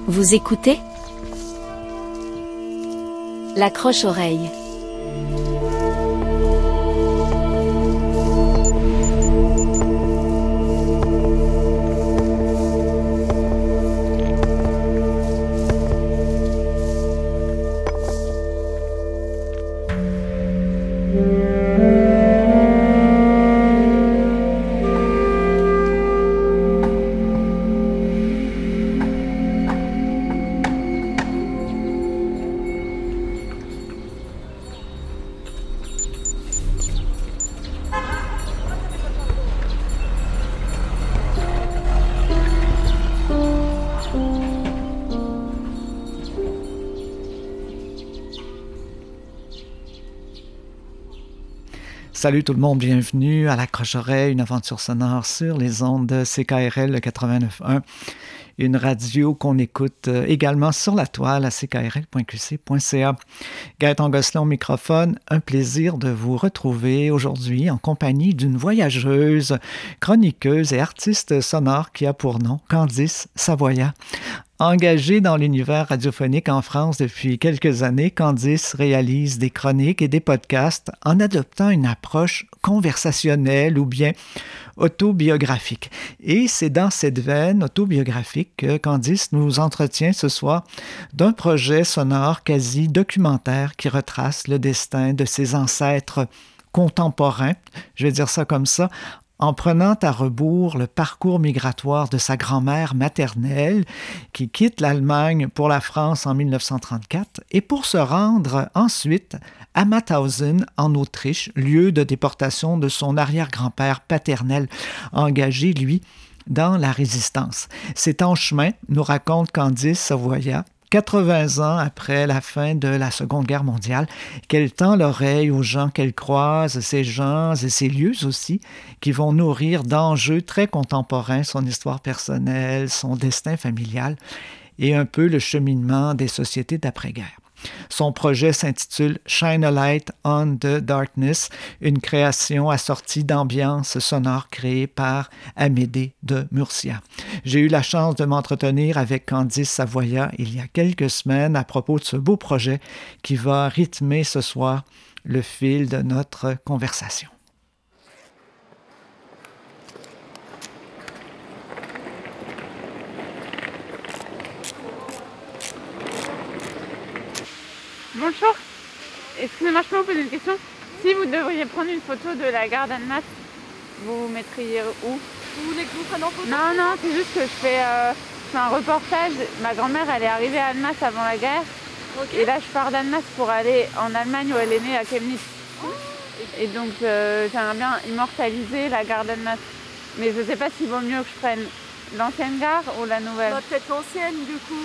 Vous écoutez L'accroche-oreille. Salut tout le monde, bienvenue à l'Accroche-oreille, une aventure sonore sur les ondes de CKRL 89.1, une radio qu'on écoute également sur la toile à ckrl.qc.ca. Gaëtan Gosselin au microphone, un plaisir de vous retrouver aujourd'hui en compagnie d'une voyageuse, chroniqueuse et artiste sonore qui a pour nom Candice Savoia. Engagée dans l'univers radiophonique en France depuis quelques années, Candice réalise des chroniques et des podcasts en adoptant une approche conversationnelle ou bien autobiographique. Et c'est dans cette veine autobiographique que Candice nous entretient ce soir d'un projet sonore quasi documentaire qui retrace le destin de ses ancêtres contemporains, je vais dire ça comme ça, en prenant à rebours le parcours migratoire de sa grand-mère maternelle qui quitte l'Allemagne pour la France en 1934 et pour se rendre ensuite à Mauthausen en Autriche, lieu de déportation de son arrière-grand-père paternel, engagé, lui, dans la résistance. C'est en chemin, nous raconte Candice Savoia, 80 ans après la fin de la Seconde Guerre mondiale, qu'elle tend l'oreille aux gens qu'elle croise, ces gens et ces lieux aussi, qui vont nourrir d'enjeux très contemporains son histoire personnelle, son destin familial et un peu le cheminement des sociétés d'après-guerre. Son projet s'intitule « Shine a Light on the Darkness », une création assortie d'ambiances sonores créées par Amédée de Murcia. J'ai eu la chance de m'entretenir avec Candice Savoia il y a quelques semaines à propos de ce beau projet qui va rythmer ce soir le fil de notre conversation. Bonjour, excusez-moi, je peux vous poser une question? Si vous devriez prendre une photo de la gare d'Annemasse, vous vous mettriez où? Vous voulez que je vous prenne en photo? Non, c'est juste que je fais un reportage. Ma grand-mère, elle est arrivée à Annemasse avant la guerre. Okay. Et là, je pars d'Annemasse pour aller en Allemagne où elle est née, à Chemnitz. Et donc, j'aimerais bien immortaliser la gare d'Annemasse. Mais je sais pas s'il vaut mieux que je prenne l'ancienne gare ou la nouvelle. Bah, peut-être l'ancienne, du coup.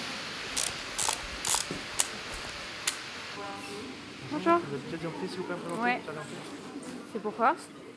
Bonjour. Vous êtes déjà s'il vous plaît, présenter? Ouais. C'est pourquoi?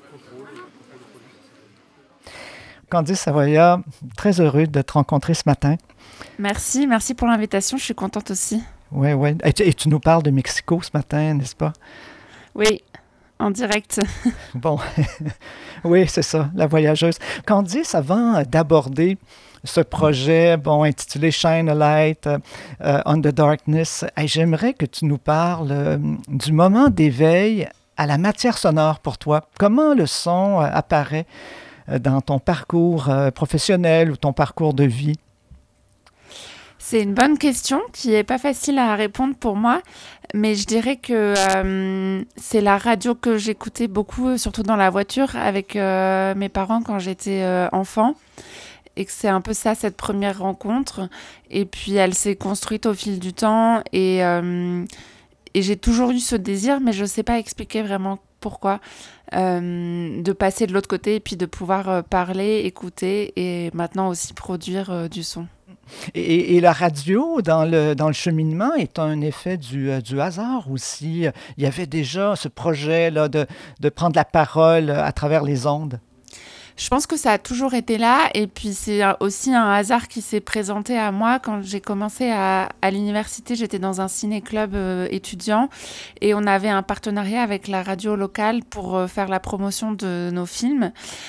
Candice Savoia, très heureux de te rencontrer ce matin. Merci pour l'invitation, je suis contente aussi. Oui. Et tu nous parles de Mexico ce matin, n'est-ce pas? Oui, en direct. Bon, oui, c'est ça, la voyageuse. Candice, avant d'aborder ce projet intitulé « Shine a Light on the Darkness », j'aimerais que tu nous parles du moment d'éveil à la matière sonore pour toi. Comment le son apparaît dans ton parcours professionnel ou ton parcours de vie? C'est une bonne question qui n'est pas facile à répondre pour moi, mais je dirais que c'est la radio que j'écoutais beaucoup, surtout dans la voiture avec mes parents quand j'étais enfant. Et que c'est un peu ça, cette première rencontre. Et puis, elle s'est construite au fil du temps. Et j'ai toujours eu ce désir, mais je ne sais pas expliquer vraiment pourquoi, de passer de l'autre côté et puis de pouvoir parler, écouter et maintenant aussi produire du son. Et la radio, dans le cheminement, est un effet du hasard aussi. Il y avait déjà ce projet-là de prendre la parole à travers les ondes. Je pense que ça a toujours été là et puis c'est aussi un hasard qui s'est présenté à moi quand j'ai commencé à l'université. J'étais dans un ciné-club étudiant et on avait un partenariat avec la radio locale pour faire la promotion de nos films.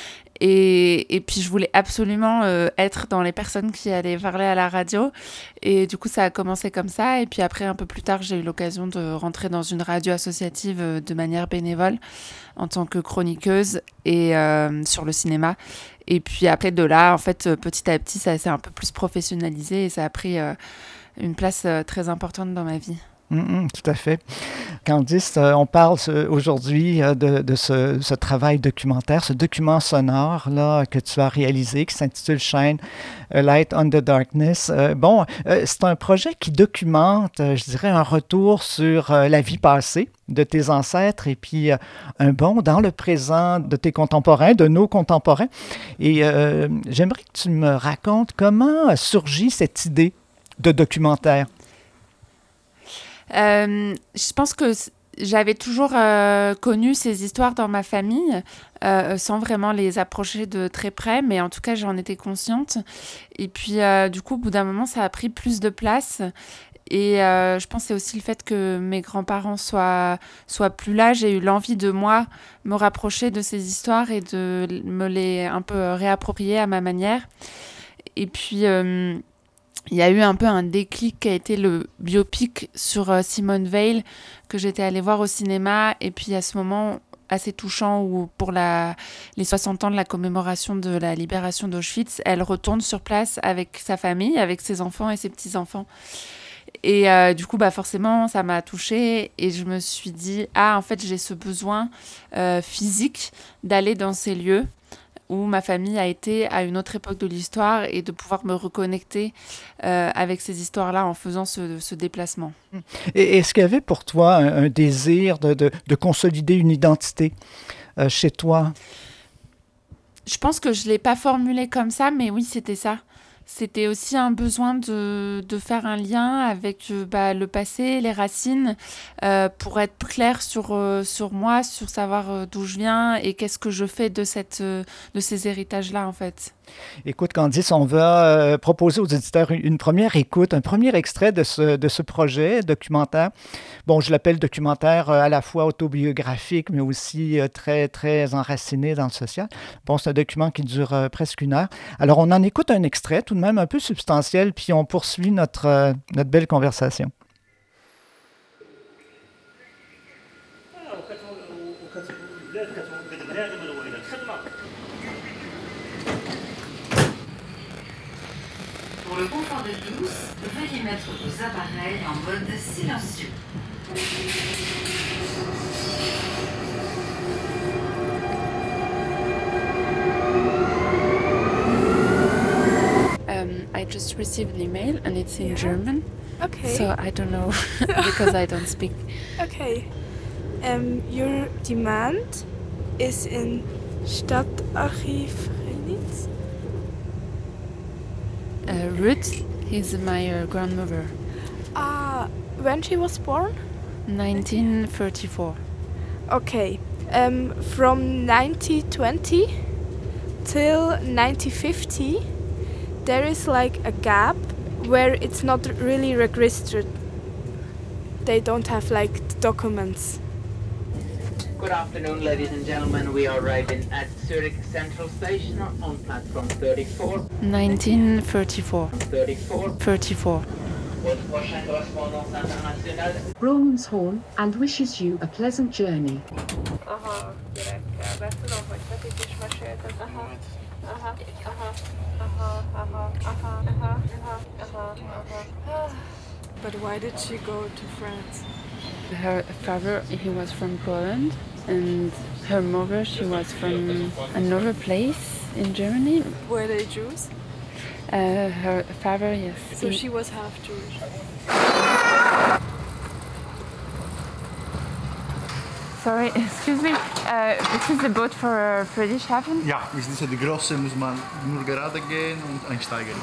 Et puis, je voulais absolument être dans les personnes qui allaient parler à la radio. Et du coup, ça a commencé comme ça. Et puis après, un peu plus tard, j'ai eu l'occasion de rentrer dans une radio associative de manière bénévole en tant que chroniqueuse et sur le cinéma. Et puis après, de là, en fait, petit à petit, ça s'est un peu plus professionnalisé et ça a pris une place très importante dans ma vie. Tout à fait. Candice, on parle aujourd'hui de ce travail documentaire, ce document sonore là, que tu as réalisé qui s'intitule Shine a Light on the Darkness. C'est un projet qui documente, je dirais, un retour sur la vie passée de tes ancêtres et puis un bond dans le présent de tes contemporains, de nos contemporains. Et j'aimerais que tu me racontes comment a surgi cette idée de documentaire. Je pense que j'avais toujours connu ces histoires dans ma famille sans vraiment les approcher de très près, mais en tout cas, j'en étais consciente. Et puis, du coup, au bout d'un moment, ça a pris plus de place. Et je pense que c'est aussi le fait que mes grands-parents soient plus là. J'ai eu l'envie de, moi, me rapprocher de ces histoires et de me les un peu réapproprier à ma manière. Et puis... il y a eu un peu un déclic qui a été le biopic sur Simone Veil que j'étais allée voir au cinéma. Et puis à ce moment assez touchant où pour les 60 ans de la commémoration de la libération d'Auschwitz, elle retourne sur place avec sa famille, avec ses enfants et ses petits-enfants. Et du coup, forcément, ça m'a touchée et je me suis dit, en fait, j'ai ce besoin physique d'aller dans ces lieux où ma famille a été à une autre époque de l'histoire et de pouvoir me reconnecter avec ces histoires-là en faisant ce déplacement. Et est-ce qu'il y avait pour toi un désir de consolider une identité chez toi? Je pense que je ne l'ai pas formulé comme ça, mais oui, c'était ça. C'était aussi un besoin de faire un lien avec le passé, les racines, pour être clair sur moi, sur savoir d'où je viens et qu'est-ce que je fais de ces héritages-là, en fait. Écoute, Candice, on va proposer aux auditeurs une première écoute, un premier extrait de ce projet documentaire. Bon, je l'appelle documentaire à la fois autobiographique, mais aussi très, très enraciné dans le social. Bon, c'est un document qui dure presque 1 heure. Alors, on en écoute un extrait, tout de même un peu substantiel, puis on poursuit notre belle conversation. Pour le confort de tous, veuillez mettre vos appareils en mode silencieux. I just received an email and it's in German. Okay. So I don't know because I don't speak. Okay. Your demand is in Stadtarchiv Renitz. Ruth is my grandmother. When she was born? 1934. Okay. From 1920 till 1950, there is like a gap where it's not really registered. They don't have like documents. Good afternoon, ladies and gentlemen. We are arriving at Zurich Central Station on platform 34. 1934. 34. Votre prochaine correspondance internationale. Rawlinshorn and wishes you a pleasant journey. Aha, gyerekkel, mert tudom, hogy Petit is mesélted. But why did she go to France? Her father, he was from Poland, and her mother, she was from another place in Germany. Were they Jews? Her father, yes. So she was half Jewish. Sorry, excuse me. This is the boat for Friedrichshafen? Ja, wir sind so die große, muss man nur gerade gehen und einsteigen.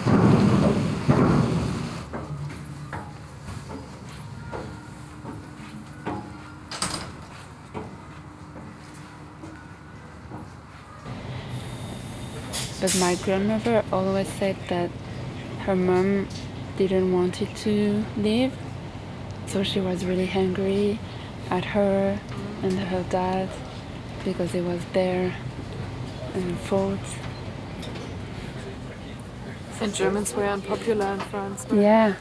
But my grandmother always said that her mom didn't want it to leave, so she was really angry at her and her dad because he was there and forts. And Germans were unpopular in France. No? Yeah.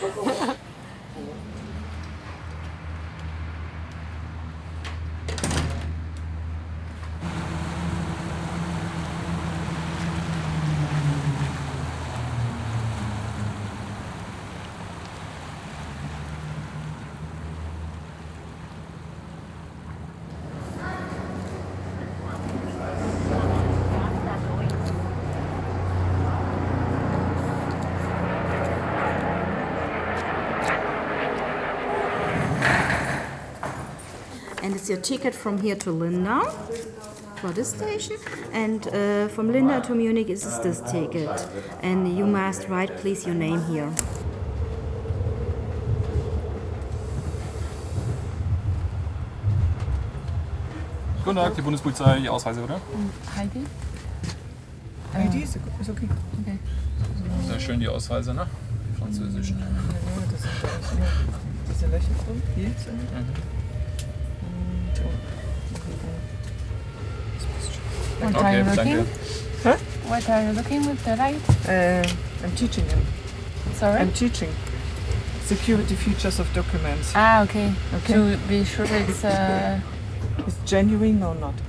And it's your ticket from here to Lindau for this station, and from Lindau to Munich is this ticket. And you must write, please, your name here. Guten Tag, die Bundespolizei, die Ausweise, oder? Heidi? Heidi ist okay. Okay. Sehr schön die Ausweise, ne? Die französischen. Ja, das sind diese Löcher drin. Hier. What Okay, are you danke. looking? Huh? What are you looking with the light? I'm teaching him. Sorry? I'm teaching. Security features of documents. Ah, okay. Okay. To be sure it's... Is genuine or not?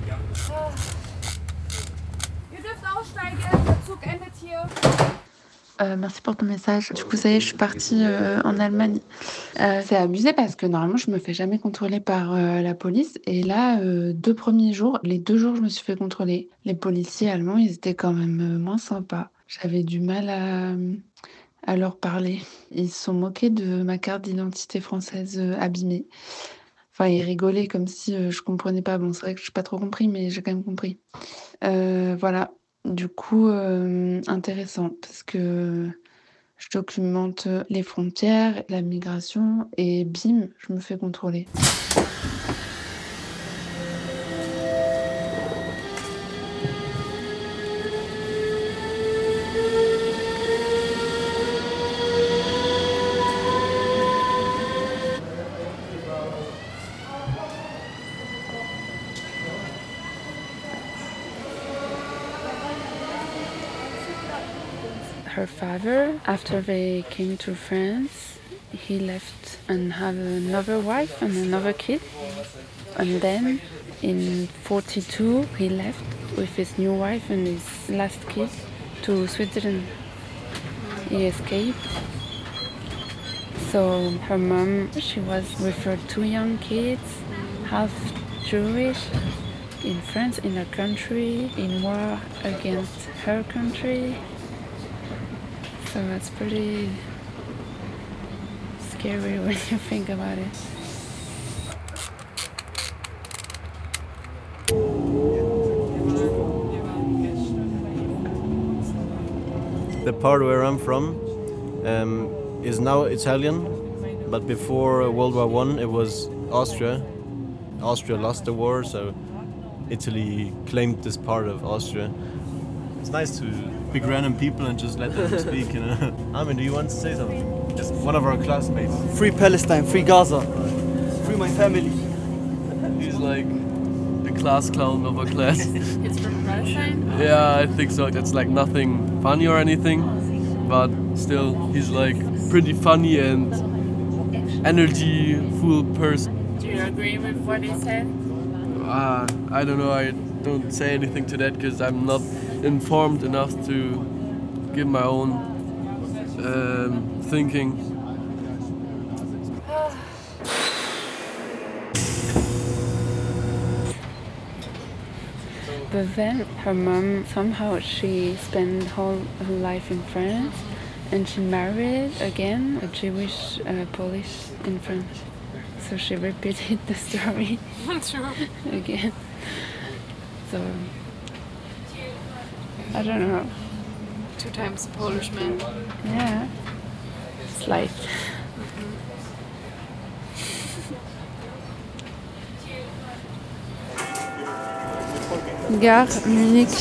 Ihr dürft aussteigen, der Zug endet hier. Merci pour ton message. Du coup, ça y est, je suis partie en Allemagne. C'est abusé parce que normalement, je me fais jamais contrôler par la police. Et là, 2 premiers jours, les 2 jours, je me suis fait contrôler. Les policiers allemands, ils étaient quand même moins sympas. J'avais du mal à leur parler. Ils se sont moqués de ma carte d'identité française abîmée. Enfin, ils rigolaient comme si je comprenais pas. Bon, c'est vrai que je n'ai pas trop compris, mais j'ai quand même compris. Voilà. Du coup, intéressant parce que je documente les frontières, la migration et bim, je me fais contrôler. Her father, after they came to France, he left and had another wife and another kid. And then in 42, he left with his new wife and his last kid to Switzerland. He escaped. So her mom, she was with her 2 young kids, half Jewish, in France, in her country, in war against her country. So it's pretty scary when you think about it. The part where I'm from is now Italian, but before World War I it was Austria. Austria lost the war, so Italy claimed this part of Austria. It's nice to pick random people and just let them speak, you know. Armin, do you want to say something? Just one of our classmates. Free Palestine, free Gaza, free my family. He's like the class clown of our class. It's from Palestine? Yeah, I think so. It's like nothing funny or anything, but still, he's like pretty funny and energy-full person. Do you agree with what he said? I don't know. I don't say anything to that because I'm not informed enough to give my own thinking. But then her mom, somehow she spent her life in France and she married again a Jewish Polish in France. So she repeated the story again. So I don't know. 2 times Polish man. Yeah, it's life. Gare Munich.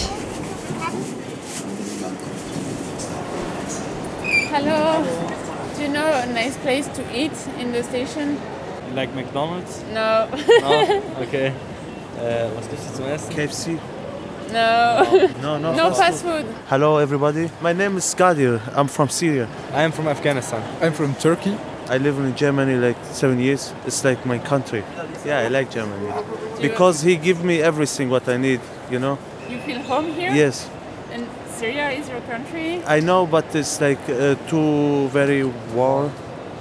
Hello. Do you know a nice place to eat in the station? Like McDonald's? No. No? Okay. Was gibt's hier zum Essen? KFC. No. No fast food. Hello, everybody. My name is Skadir. I'm from Syria. I am from Afghanistan. I'm from Turkey. I live in Germany like 7 years. It's like my country. Yeah, I like Germany because he give me everything what I need. You know. You feel home here? Yes. And Syria is your country? I know, but it's like too very war.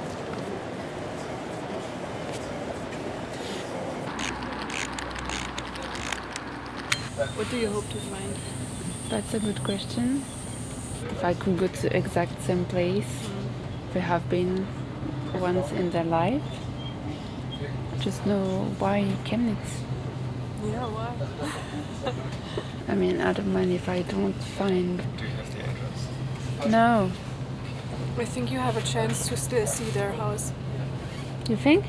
What do you hope to find? That's a good question. If I could go to exact same place they have been once in their life, just know why Chemnitz. Yeah, why? I mean, I don't mind if I don't find. Do you have the address? No. I think you have a chance to still see their house. You think?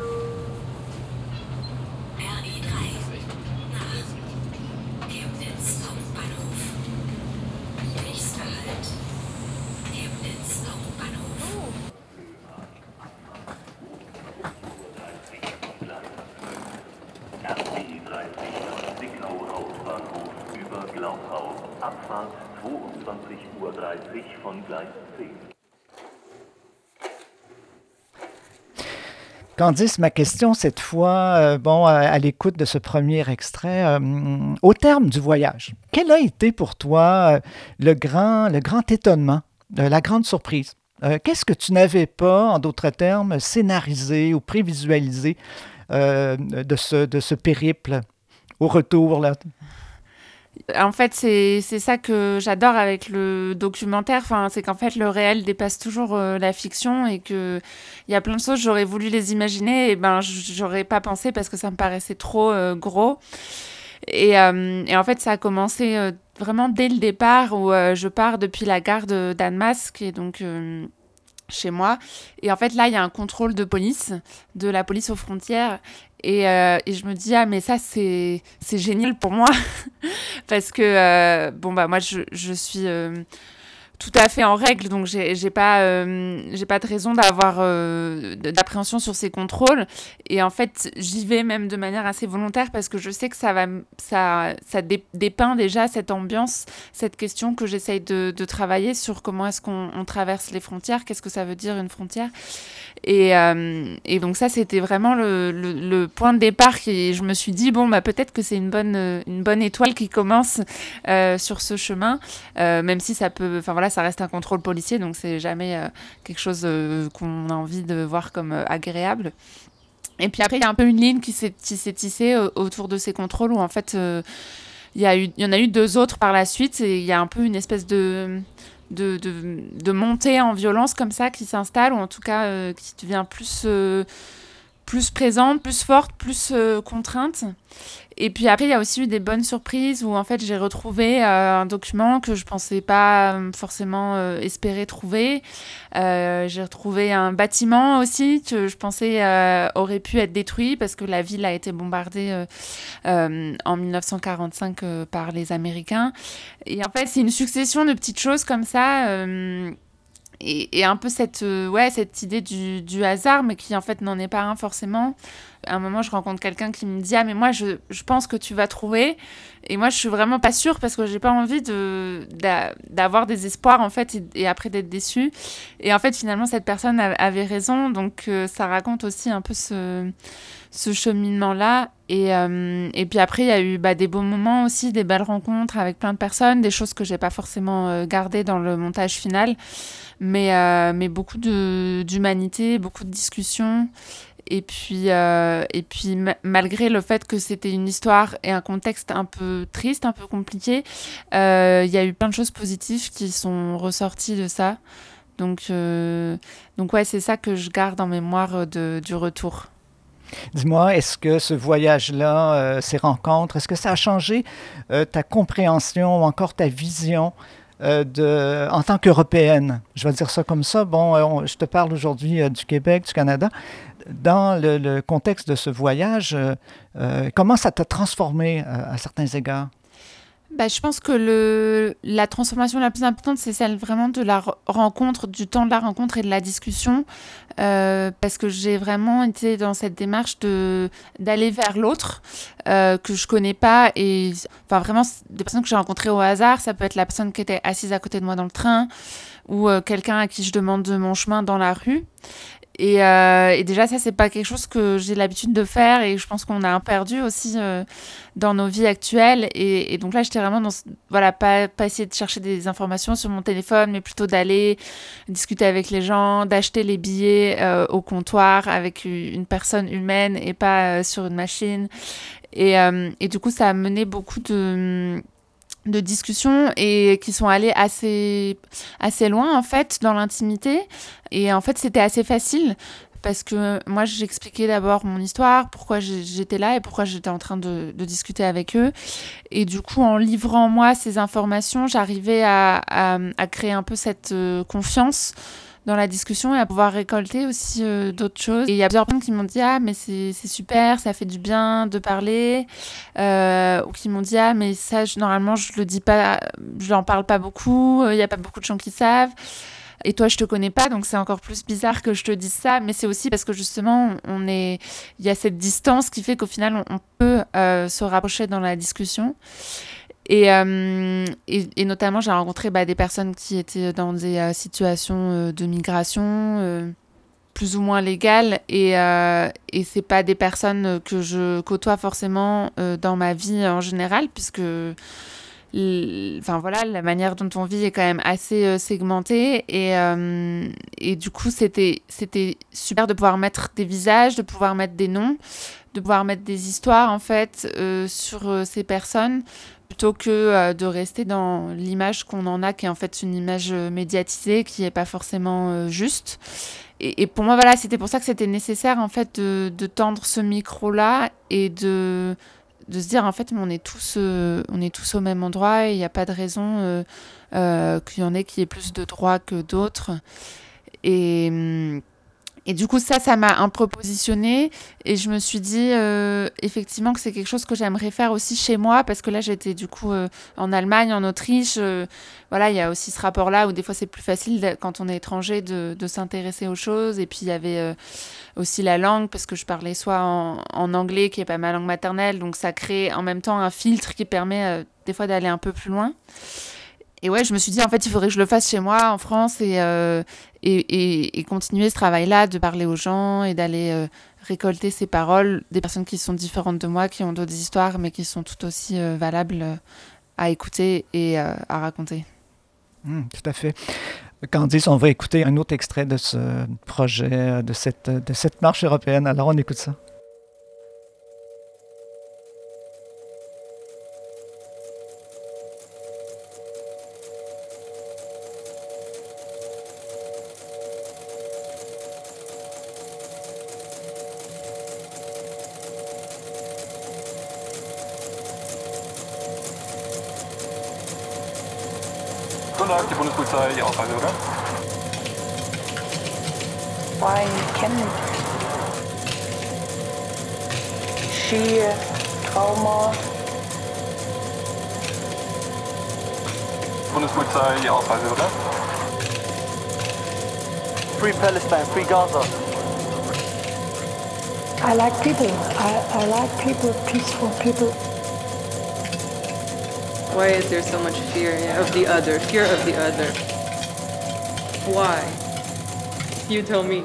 Abfahrt 22:30 Uhr von Gleis 10. Candice, ma question cette fois, à l'écoute de ce premier extrait, au terme du voyage, quel a été pour toi le grand étonnement, la grande surprise? Qu'est-ce que tu n'avais pas, en d'autres termes, scénarisé ou prévisualisé de ce périple au retour là? En fait, c'est ça que j'adore avec le documentaire. Enfin, c'est qu'en fait, le réel dépasse toujours la fiction et qu'il y a plein de choses, j'aurais voulu les imaginer et j'aurais pas pensé parce que ça me paraissait trop gros. Et en fait, ça a commencé vraiment dès le départ où je pars depuis la gare d'Annemasse, qui est donc chez moi. Et en fait, là, il y a un contrôle de police, de la police aux frontières. Et je me dis, mais ça, c'est génial pour moi. Parce que, moi, je suis tout à fait en règle. Donc, j'ai pas de raison d'avoir d'appréhension sur ces contrôles. Et en fait, j'y vais même de manière assez volontaire parce que je sais que ça dépeint déjà cette ambiance, cette question que j'essaye de travailler sur comment est-ce qu'on traverse les frontières, qu'est-ce que ça veut dire une frontière. Et donc ça, c'était vraiment le point de départ. Je me suis dit, peut-être que c'est une bonne étoile qui commence sur ce chemin, même si ça peut... Enfin voilà, ça reste un contrôle policier, donc c'est jamais quelque chose qu'on a envie de voir comme agréable. Et puis après, il y a un peu une ligne qui s'est tissée autour de ces contrôles où en fait, il y en a eu 2 autres par la suite et il y a un peu une espèce de montée en violence comme ça qui s'installe, ou en tout cas qui devient plus présente, plus forte, plus contrainte. Et puis après, il y a aussi eu des bonnes surprises où en fait j'ai retrouvé un document que je pensais pas forcément espérer trouver. J'ai retrouvé un bâtiment aussi que je pensais aurait pu être détruit parce que la ville a été bombardée en 1945 par les Américains. Et en fait, c'est une succession de petites choses comme ça. Et un peu cette idée du hasard, mais qui en fait n'en est pas un forcément. À un moment, je rencontre quelqu'un qui me dit « Ah, mais moi, je pense que tu vas trouver. » Et moi, je suis vraiment pas sûre parce que j'ai pas envie d'avoir des espoirs, en fait, et après d'être déçue. Et en fait, finalement, cette personne avait raison. Donc, ça raconte aussi un peu ce cheminement-là. Et puis après, il y a eu des beaux moments aussi, des belles rencontres avec plein de personnes, des choses que j'ai pas forcément gardées dans le montage final. Mais beaucoup d'humanité, beaucoup de discussions. Et puis malgré le fait que c'était une histoire et un contexte un peu triste, un peu compliqué, il y a eu plein de choses positives qui sont ressorties de ça. Donc ouais, c'est ça que je garde en mémoire du retour. Dis-moi, est-ce que ce voyage-là, ces rencontres, est-ce que ça a changé ta compréhension ou encore ta vision en tant qu'Européenne? Je vais dire ça comme ça. Je te parle aujourd'hui du Québec, du Canada. Dans le contexte de ce voyage, comment ça t'a transformé à certains égards? Je pense que la transformation la plus importante, c'est celle vraiment de la rencontre, du temps de la rencontre et de la discussion, parce que j'ai vraiment été dans cette démarche d'aller vers l'autre que je connais pas, et enfin vraiment des personnes que j'ai rencontrées au hasard. Ça peut être la personne qui était assise à côté de moi dans le train, ou quelqu'un à qui je demande mon chemin dans la rue. Et déjà, ça, c'est pas quelque chose que j'ai l'habitude de faire, et je pense qu'on a un perdu aussi dans nos vies actuelles. Et donc là, j'étais vraiment dans, voilà, pas essayer de chercher des informations sur mon téléphone, mais plutôt d'aller discuter avec les gens, d'acheter les billets au comptoir avec une personne humaine et pas sur une machine. Et du coup, ça a mené beaucoup de discussions, et qui sont allées assez loin en fait dans l'intimité, et en fait c'était assez facile parce que moi j'expliquais d'abord mon histoire, pourquoi j'étais là et pourquoi j'étais en train de discuter avec eux, et du coup en livrant moi ces informations, j'arrivais à créer un peu cette confiance dans la discussion et à pouvoir récolter aussi d'autres choses. Et il y a plusieurs personnes qui m'ont dit « Ah, mais c'est super, ça fait du bien de parler », ou qui m'ont dit « Ah, mais ça, normalement, je le dis pas, je n'en parle pas beaucoup, il n'y a pas beaucoup de gens qui savent. Et toi, je te connais pas, donc c'est encore plus bizarre que je te dise ça. » Mais c'est aussi parce que justement, il y a cette distance qui fait qu'au final, on peut se rapprocher dans la discussion. Et notamment, j'ai rencontré des personnes qui étaient dans des situations de migration plus ou moins légales, et c'est pas des personnes que je côtoie forcément dans ma vie en général, puisque la manière dont on vit est quand même assez segmentée, et du coup c'était super de pouvoir mettre des visages, de pouvoir mettre des noms, de pouvoir mettre des histoires en fait sur ces personnes, plutôt que de rester dans l'image qu'on en a, qui est en fait une image médiatisée, qui n'est pas forcément juste. Et pour moi, voilà, c'était pour ça que c'était nécessaire en fait de tendre ce micro-là, et de se dire en fait, on est tous au même endroit, et il n'y a pas de raison qu'il y en ait qui aient plus de droits que d'autres. Et du coup, ça m'a un peu positionnée, et je me suis dit effectivement que c'est quelque chose que j'aimerais faire aussi chez moi, parce que là, j'étais du coup en Allemagne, en Autriche. Voilà, il y a aussi ce rapport-là où des fois, c'est plus facile quand on est étranger de s'intéresser aux choses. Et puis, il y avait aussi la langue, parce que je parlais soit en anglais, qui n'est pas ma langue maternelle, donc ça crée en même temps un filtre qui permet des fois d'aller un peu plus loin. Et ouais, je me suis dit, en fait, il faudrait que je le fasse chez moi, en France, et continuer ce travail-là, de parler aux gens et d'aller récolter ces paroles des personnes qui sont différentes de moi, qui ont d'autres histoires, mais qui sont tout aussi valables à écouter et à raconter. Tout à fait. Candice, on va écouter un autre extrait de ce projet, de cette marche européenne. Alors, on écoute ça. Guten Tag, die Bundespolizei, die Ausreise, oder? Why Chemnitz? Ski, Trauma. Bundespolizei, die Ausreise, oder? Free Palestine, free Gaza. I like people. I like people, peaceful people. Why is there so much fear of the other? Fear of the other. Why? You tell me.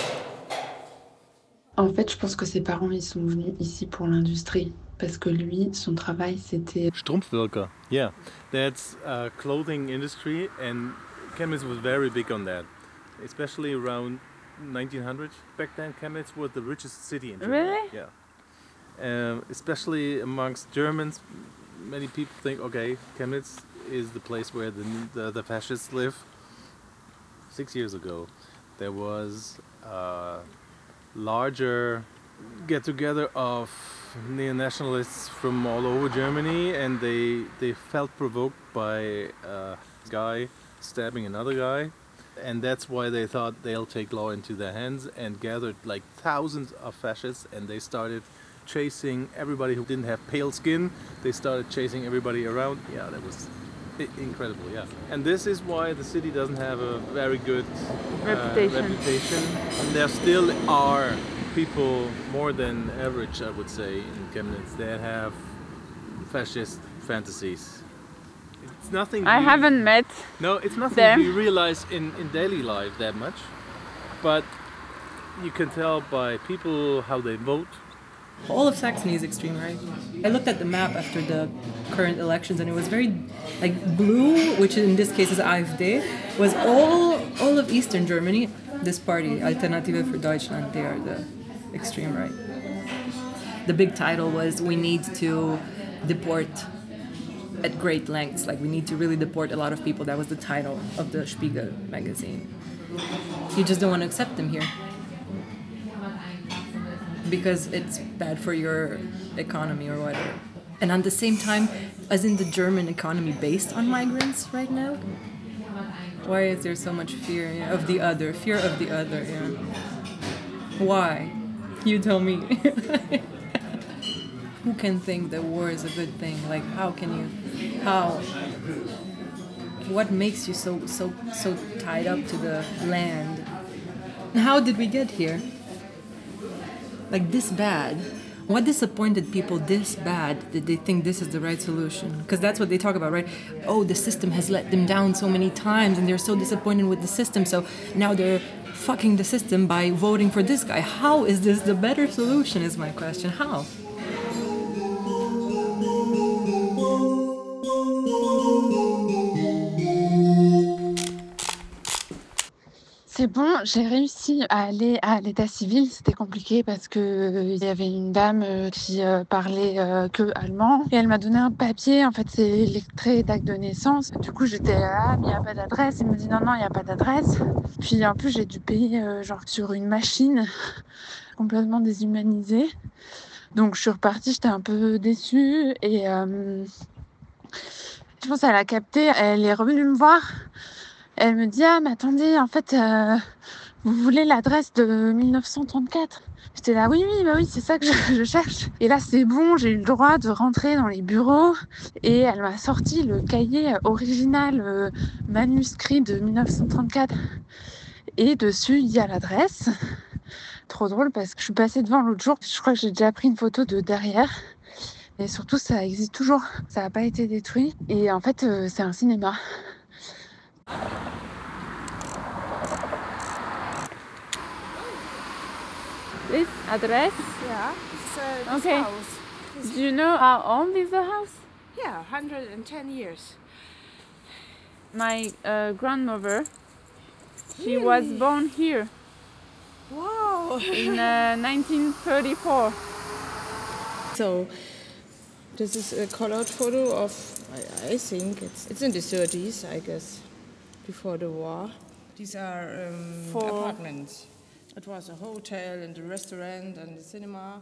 En fait, je pense que ses parents, ils sont venus ici pour l'industrie. Parce que lui, son travail, c'était... Strumpfwirker, yeah. That's a clothing industry, and Chemnitz was very big on that. Especially around 1900. Back then, Chemnitz was the richest city in Germany. Really? Yeah. Especially amongst Germans, many people think, okay, Chemnitz is the place where the fascists live. 6 years ago, there was a larger get-together of neo-nationalists from all over Germany, and they felt provoked by a guy stabbing another guy, and that's why they thought they'll take law into their hands, and gathered like thousands of fascists, and they started chasing everybody who didn't have pale skin. They started chasing everybody around. Yeah, that was incredible, yeah. And this is why the city doesn't have a very good reputation. And there still are people more than average, I would say, in Chemnitz that have fascist fantasies. It's nothing I haven't met No, it's nothing them. we realize in daily life that much. But you can tell by people how they vote. All of Saxony is extreme right. I looked at the map after the current elections and it was very blue, which in this case is AfD, was all of Eastern Germany. This party, Alternative für Deutschland, they are the extreme right. The big title was "We need to deport at great lengths." We need to really deport a lot of people. That was the title of the Spiegel magazine. You just don't want to accept them here because it's bad for your economy or whatever. And at the same time, isn't the German economy based on migrants right now? Why is there so much fear of the other? Fear of the other, yeah. Why? You tell me. Who can think that war is a good thing? What makes you so tied up to the land? How did we get here? This bad? What disappointed people this bad that they think this is the right solution? Because that's what they talk about, right? Oh, the system has let them down so many times and they're so disappointed with the system, so now they're fucking the system by voting for this guy. How is this the better solution is my question. How? C'est bon, j'ai réussi à aller à l'état civil. C'était compliqué parce que il y avait une dame qui parlait que allemand et elle m'a donné un papier. En fait, c'est l'extrait d'acte de naissance. Du coup, j'étais là, mais il n'y a pas d'adresse. Elle me dit non, il n'y a pas d'adresse. Puis en plus, j'ai dû payer sur une machine complètement déshumanisée. Donc, je suis repartie. J'étais un peu déçue et je pense qu'elle a capté. Elle est revenue me voir. Elle me dit « Ah, mais attendez, en fait, vous voulez l'adresse de 1934 ?» J'étais là « Oui, c'est ça que je cherche. » Et là, c'est bon, j'ai eu le droit de rentrer dans les bureaux. Et elle m'a sorti le cahier original manuscrit de 1934. Et dessus, il y a l'adresse. Trop drôle parce que je suis passée devant l'autre jour. Je crois que j'ai déjà pris une photo de derrière. Et surtout, ça existe toujours. Ça n'a pas été détruit. Et en fait, c'est un cinéma. This address? Yeah, it's Okay. house. Do you know how old is the house? Yeah, 110 years. My grandmother, she Really? was born here Wow! in 1934. So this is a colored photo of, I think it's in the 30s, I guess, before the war. These are apartments. It was a hotel and a restaurant and a cinema.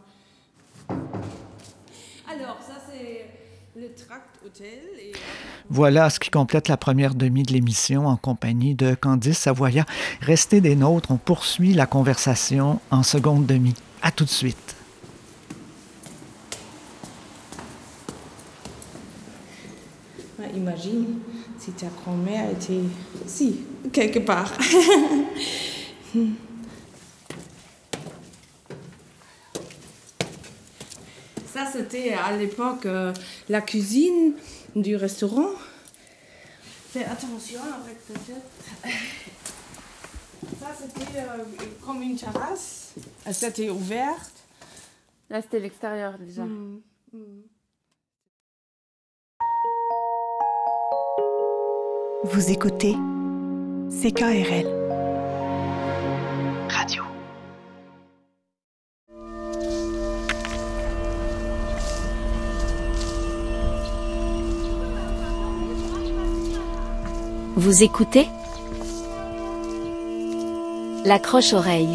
Alors, ça c'est le tract hôtel. Voilà ce qui complète la première demi de l'émission en compagnie de Candice Savoya. Restez des nôtres, on poursuit la conversation en seconde demi. À tout de suite. Imagine si ta grand-mère était ici, quelque part. Ça, c'était à l'époque la cuisine du restaurant. Fais attention avec ta tête. Ça, c'était comme une terrasse. C'était ouverte. Là, c'était l'extérieur déjà. Vous écoutez CKRL Radio. Vous écoutez L'accroche-oreille.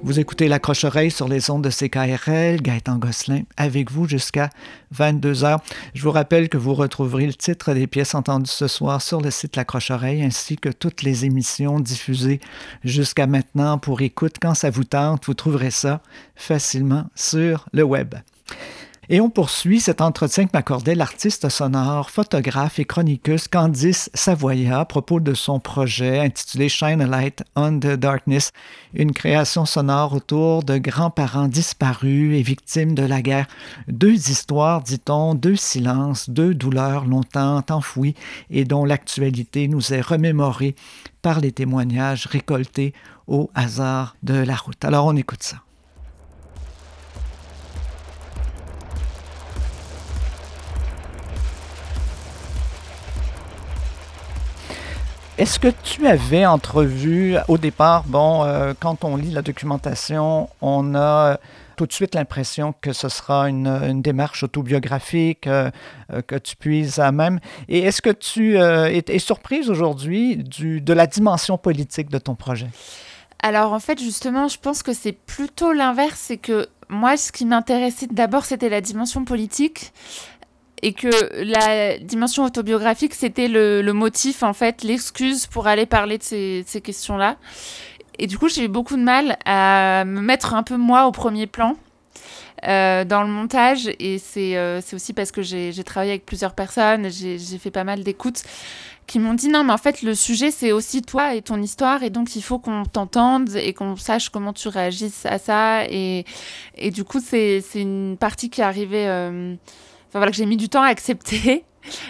Vous écoutez l'Accroche-Oreille sur les ondes de CKRL, Gaëtan Gosselin, avec vous jusqu'à 22h. Je vous rappelle que vous retrouverez le titre des pièces entendues ce soir sur le site L'Accroche-Oreille, ainsi que toutes les émissions diffusées jusqu'à maintenant pour écoute quand ça vous tente. Vous trouverez ça facilement sur le web. Et on poursuit cet entretien que m'accordait l'artiste sonore, photographe et chroniqueuse Candice Savoya à propos de son projet intitulé Shine a Light on the Darkness, une création sonore autour de grands-parents disparus et victimes de la guerre. 2 histoires, dit-on, 2 silences, 2 douleurs longtemps enfouies et dont l'actualité nous est remémorée par les témoignages récoltés au hasard de la route. Alors on écoute ça. Est-ce que tu avais entrevu au départ, quand on lit la documentation, on a tout de suite l'impression que ce sera une démarche autobiographique, que tu puises à même. Et est-ce que tu es surprise aujourd'hui de la dimension politique de ton projet? Alors en fait, justement, je pense que c'est plutôt l'inverse. C'est que moi, ce qui m'intéressait d'abord, c'était la dimension politique. Et que la dimension autobiographique, c'était le motif, en fait, l'excuse pour aller parler de ces questions-là. Et du coup, j'ai eu beaucoup de mal à me mettre un peu moi au premier plan dans le montage. Et c'est aussi parce que j'ai travaillé avec plusieurs personnes, j'ai fait pas mal d'écoutes qui m'ont dit non, mais en fait, le sujet, c'est aussi toi et ton histoire. Et donc, il faut qu'on t'entende et qu'on sache comment tu réagisses à ça. Et du coup, c'est une partie qui est arrivée... Enfin voilà, que j'ai mis du temps à accepter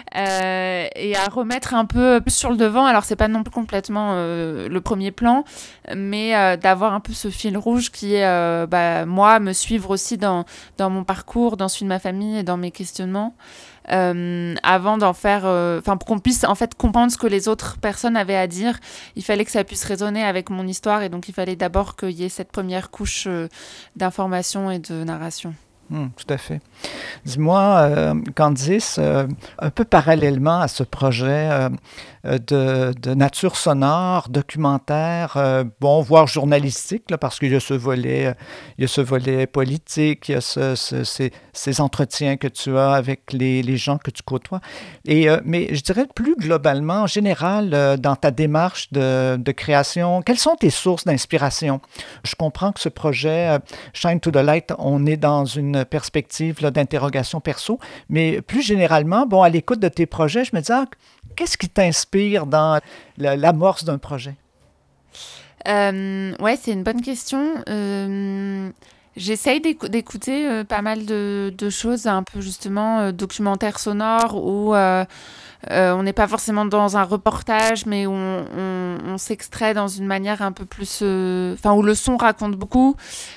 et à remettre un peu plus sur le devant. Alors, c'est pas non plus complètement le premier plan, mais d'avoir un peu ce fil rouge qui est, moi, me suivre aussi dans mon parcours, dans celui de ma famille et dans mes questionnements, avant d'en faire... pour qu'on puisse, en fait, comprendre ce que les autres personnes avaient à dire. Il fallait que ça puisse résonner avec mon histoire et donc il fallait d'abord qu'il y ait cette première couche d'information et de narration. Tout à fait. Dis-moi, Candice, un peu parallèlement à ce projet de nature sonore, documentaire, voire journalistique, là, parce qu'il y a ce volet politique, il y a ces entretiens que tu as avec les gens que tu côtoies. Mais je dirais plus globalement, en général, dans ta démarche de création, quelles sont tes sources d'inspiration? Je comprends que ce projet Shine to the Light, on est dans une perspective là, d'interrogation perso, mais plus généralement, à l'écoute de tes projets, je me dis, qu'est-ce qui t'inspire dans l'amorce d'un projet? Ouais, c'est une bonne question. J'essaye d'écouter pas mal de choses, un peu justement documentaires sonores où on n'est pas forcément dans un reportage, mais où on s'extrait dans une manière un peu plus... où le son raconte beaucoup,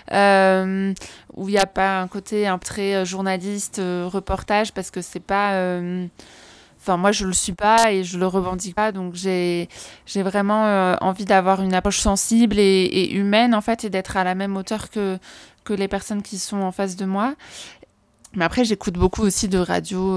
où il n'y a pas un côté un très journaliste, reportage, parce que c'est pas... moi, je le suis pas et je le revendique pas, donc j'ai vraiment envie d'avoir une approche sensible et humaine, en fait, et d'être à la même hauteur que les personnes qui sont en face de moi. Mais après, j'écoute beaucoup aussi de radio...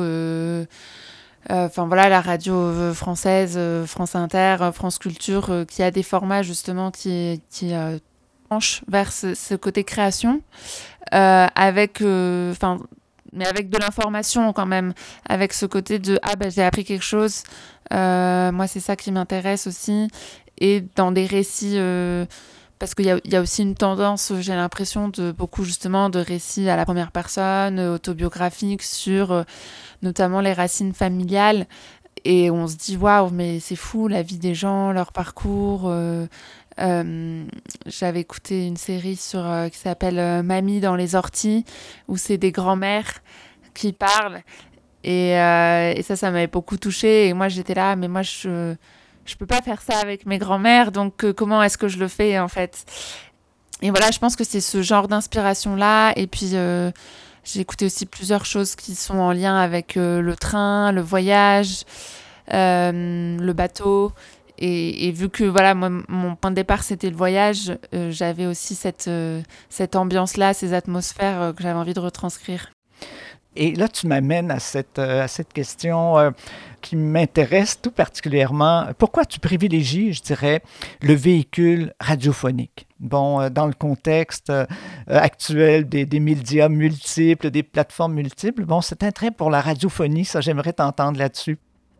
la radio française, France Inter, France Culture, qui a des formats justement qui penchent vers ce côté création, avec de l'information quand même, avec ce côté de j'ai appris quelque chose. Moi, c'est ça qui m'intéresse aussi, et dans des récits. Parce qu'il y a aussi une tendance, j'ai l'impression, de beaucoup justement de récits à la première personne, autobiographiques, sur notamment les racines familiales. Et on se dit, waouh, mais c'est fou, la vie des gens, leur parcours. J'avais écouté une série qui s'appelle Mamie dans les orties, où c'est des grands-mères qui parlent. Et ça m'avait beaucoup touchée. Et moi, j'étais là, mais moi, je peux pas faire ça avec mes grands-mères, donc comment est-ce que je le fais, en fait? Et voilà, je pense que c'est ce genre d'inspiration-là. Et puis, j'ai écouté aussi plusieurs choses qui sont en lien avec le train, le voyage, le bateau. Et vu que, voilà, moi, mon point de départ, c'était le voyage, j'avais aussi cette ambiance-là, ces atmosphères que j'avais envie de retranscrire. Et là, tu m'amènes à cette question qui m'intéresse tout particulièrement. Pourquoi tu privilégies, je dirais, le véhicule radiophonique? Bon, dans le contexte actuel des médias multiples, des plateformes multiples, bon, c'est un trait pour la radiophonie, ça, j'aimerais t'entendre là-dessus.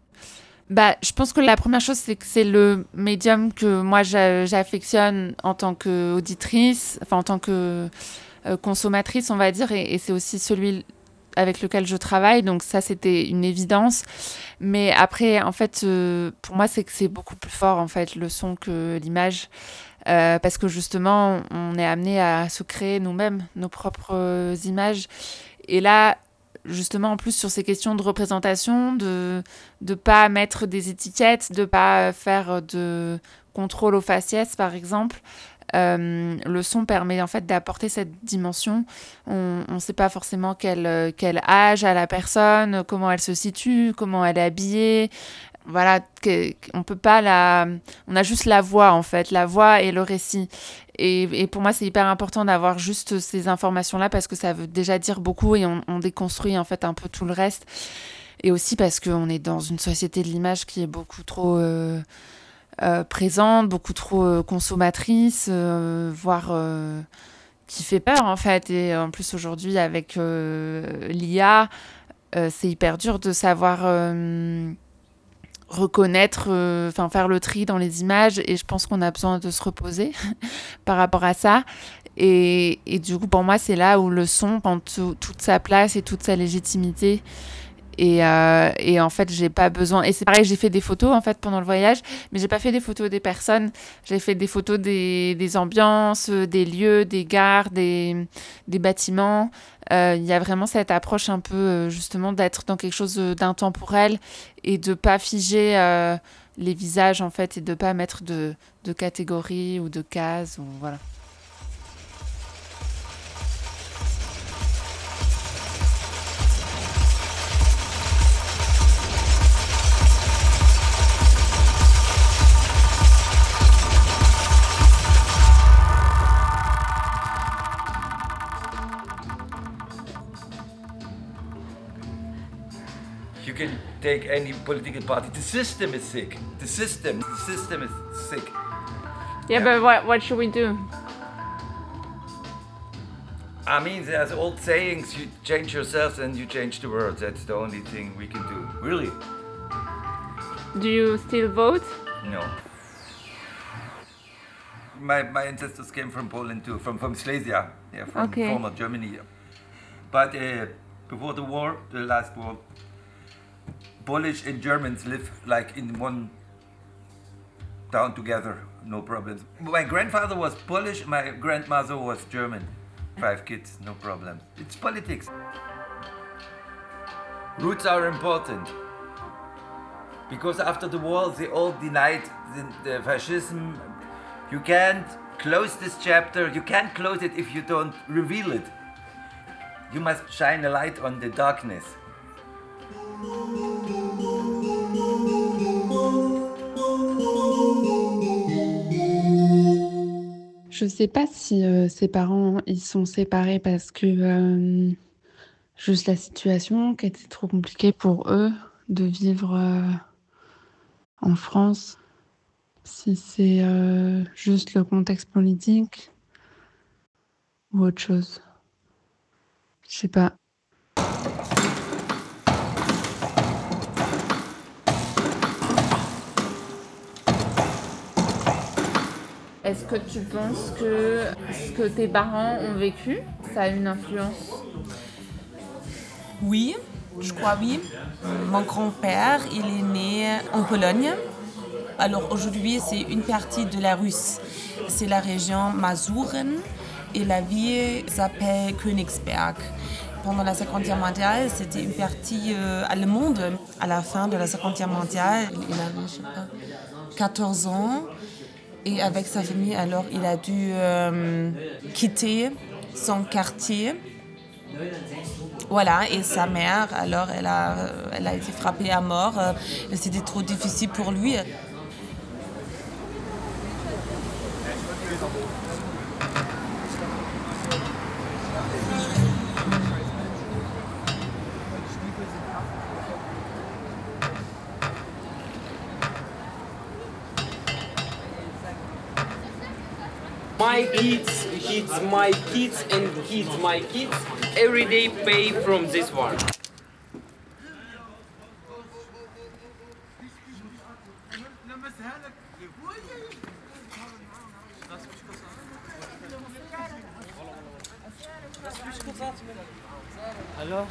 Je pense que la première chose, c'est que c'est le médium que moi j'affectionne en tant qu'auditrice, enfin en tant que consommatrice, on va dire, et c'est aussi celui avec lequel je travaille, donc ça c'était une évidence. Mais après, en fait, pour moi, c'est que c'est beaucoup plus fort, en fait, le son que l'image, parce que justement, on est amené à se créer nous-mêmes nos propres images. Et là, justement, en plus, sur ces questions de représentation, de pas mettre des étiquettes, de pas faire de contrôle au faciès, par exemple, le son permet en fait d'apporter cette dimension. On ne sait pas forcément quel âge a la personne, comment elle se situe, comment elle est habillée. Voilà, on peut pas on a juste la voix en fait, la voix et le récit. Et pour moi, c'est hyper important d'avoir juste ces informations-là parce que ça veut déjà dire beaucoup et on déconstruit en fait un peu tout le reste. Et aussi parce qu'on est dans une société de l'image qui est beaucoup trop présente, beaucoup trop consommatrice, voire qui fait peur en fait. Et en plus aujourd'hui avec l'IA, c'est hyper dur de savoir reconnaître, faire le tri dans les images, et je pense qu'on a besoin de se reposer par rapport à ça. Et du coup, pour moi, c'est là où le son prend toute sa place et toute sa légitimité. Et en fait, j'ai pas besoin. Et c'est pareil, j'ai fait des photos en fait pendant le voyage, mais j'ai pas fait des photos des personnes. J'ai fait des photos des ambiances, des lieux, des gares, des bâtiments. Il y a vraiment cette approche un peu justement d'être dans quelque chose d'intemporel et de pas figer les visages en fait et de pas mettre de catégories ou de cases ou voilà. You can take any political party. The system is sick. The system is sick. Yeah, but what should we do? I mean, there's old sayings, you change yourself and you change the world. That's the only thing we can do. Really. Do you still vote? No. My ancestors came from Poland too, from Silesia, from former Germany. But before the war, the last war, Polish and Germans live like in one town together, no problems. My grandfather was Polish, my grandmother was German. 5 kids, no problem. It's politics. Roots are important. Because after the war, they all denied the fascism. You can't close this chapter, you can't close it if you don't reveal it. You must shine a light on the darkness. Je sais pas si ses parents ils sont séparés parce que juste la situation qui était trop compliquée pour eux de vivre en France, si c'est juste le contexte politique ou autre chose. Je sais pas. Est-ce que tu penses que ce que tes parents ont vécu, ça a une influence? Oui, je crois oui. Mon grand-père, il est né en Pologne. Alors aujourd'hui, c'est une partie de la Russe. C'est la région Masuren et la ville s'appelle Königsberg. Pendant la Seconde Guerre mondiale, c'était une partie allemande. À la fin de la Seconde Guerre mondiale, il avait, je sais pas, 14 ans. Et avec sa famille, alors, il a dû quitter son quartier. Voilà, et sa mère, alors, elle a été frappée à mort. C'était trop difficile pour lui. my kids and my kids every day pay from this war. Hello,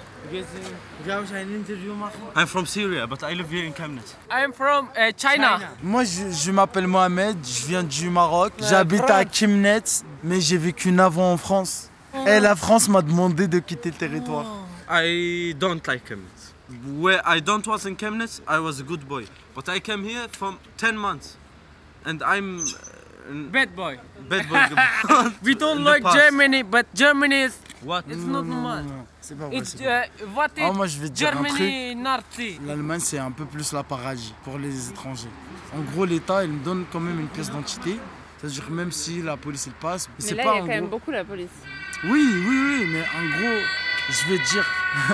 I'm from Syria, but I live here in Chemnitz. I'm from China. Moi, je m'appelle Mohamed, je viens du Maroc. J'habite à Chemnitz, mais j'ai vécu 9 ans en France. Et la France m'a demandé de quitter le territoire. I don't like Chemnitz. Where I don't was in Chemnitz, I was a good boy. But I came here from 10 months. And I'm... Bad boy. Bad boy. We don't like Germany, but Germany is... What? It's not normal. C'est pas It's vrai. what is Moi, je vais te dire un Germany truc. Nazi. L'Allemagne, c'est un peu plus la paradis pour les étrangers. En gros, l'État, il me donne quand même une pièce d'identité. C'est-à-dire que même si la police, elle passe... Mais c'est là, pas il y a en quand même gros... beaucoup la police. Oui, mais en gros, je vais te dire...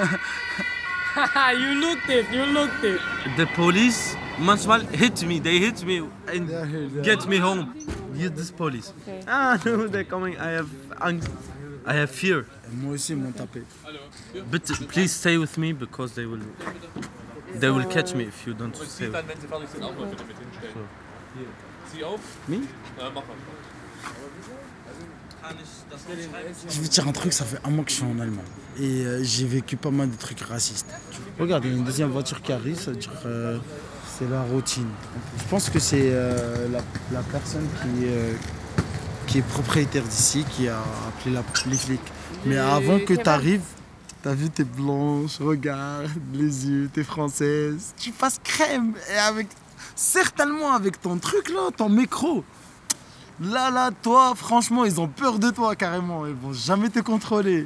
You looked it. The police manchmal hit me. They hit me and get me home. This police. Okay. No, they're coming. I have angst. I have fear. Moi aussi, ils m'ont tapé. But please stay with me because they will catch me if you don't stay with me. Me? Je vais te dire un truc, ça fait un mois que je suis en Allemagne et j'ai vécu pas mal de trucs racistes. Regarde, il y a une deuxième voiture qui arrive, ça veut dire c'est la routine. Je pense que c'est la personne qui est propriétaire d'ici qui a appelé les flics. Mais avant que tu arrives, t'as vu, t'es blanche, regarde les yeux, t'es française, tu passes crème et certainement avec ton truc là, ton micro. Là, toi, franchement, ils ont peur de toi carrément. Ils vont jamais te contrôler.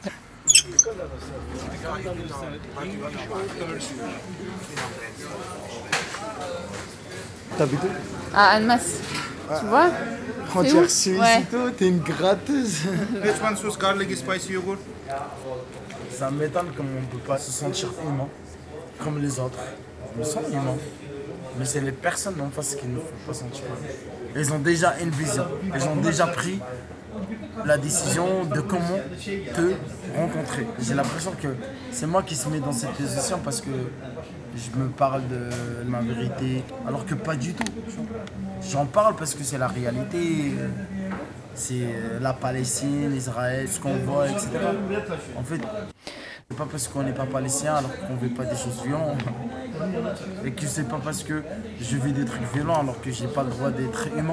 T'habites où? À Annemasse. Tu vois? Frontière suisse et tout, t'es une gratteuse. Which one sauce garlic spicy yogurt? Ça m'étonne comment on peut pas se sentir humain comme les autres. Je me sens humain. Mais c'est les personnes en face qui ne font pas sentir humain. Ils ont déjà une vision. Ils ont déjà pris la décision de comment te rencontrer. J'ai l'impression que c'est moi qui se mets dans cette position parce que je me parle de ma vérité, alors que pas du tout. J'en parle parce que c'est la réalité. C'est la Palestine, Israël, ce qu'on voit, etc. En fait, c'est pas parce qu'on n'est pas palestinien alors qu'on ne vit pas des choses violentes. Et que c'est pas parce que je vis des trucs violents alors que j'ai pas le droit d'être humain.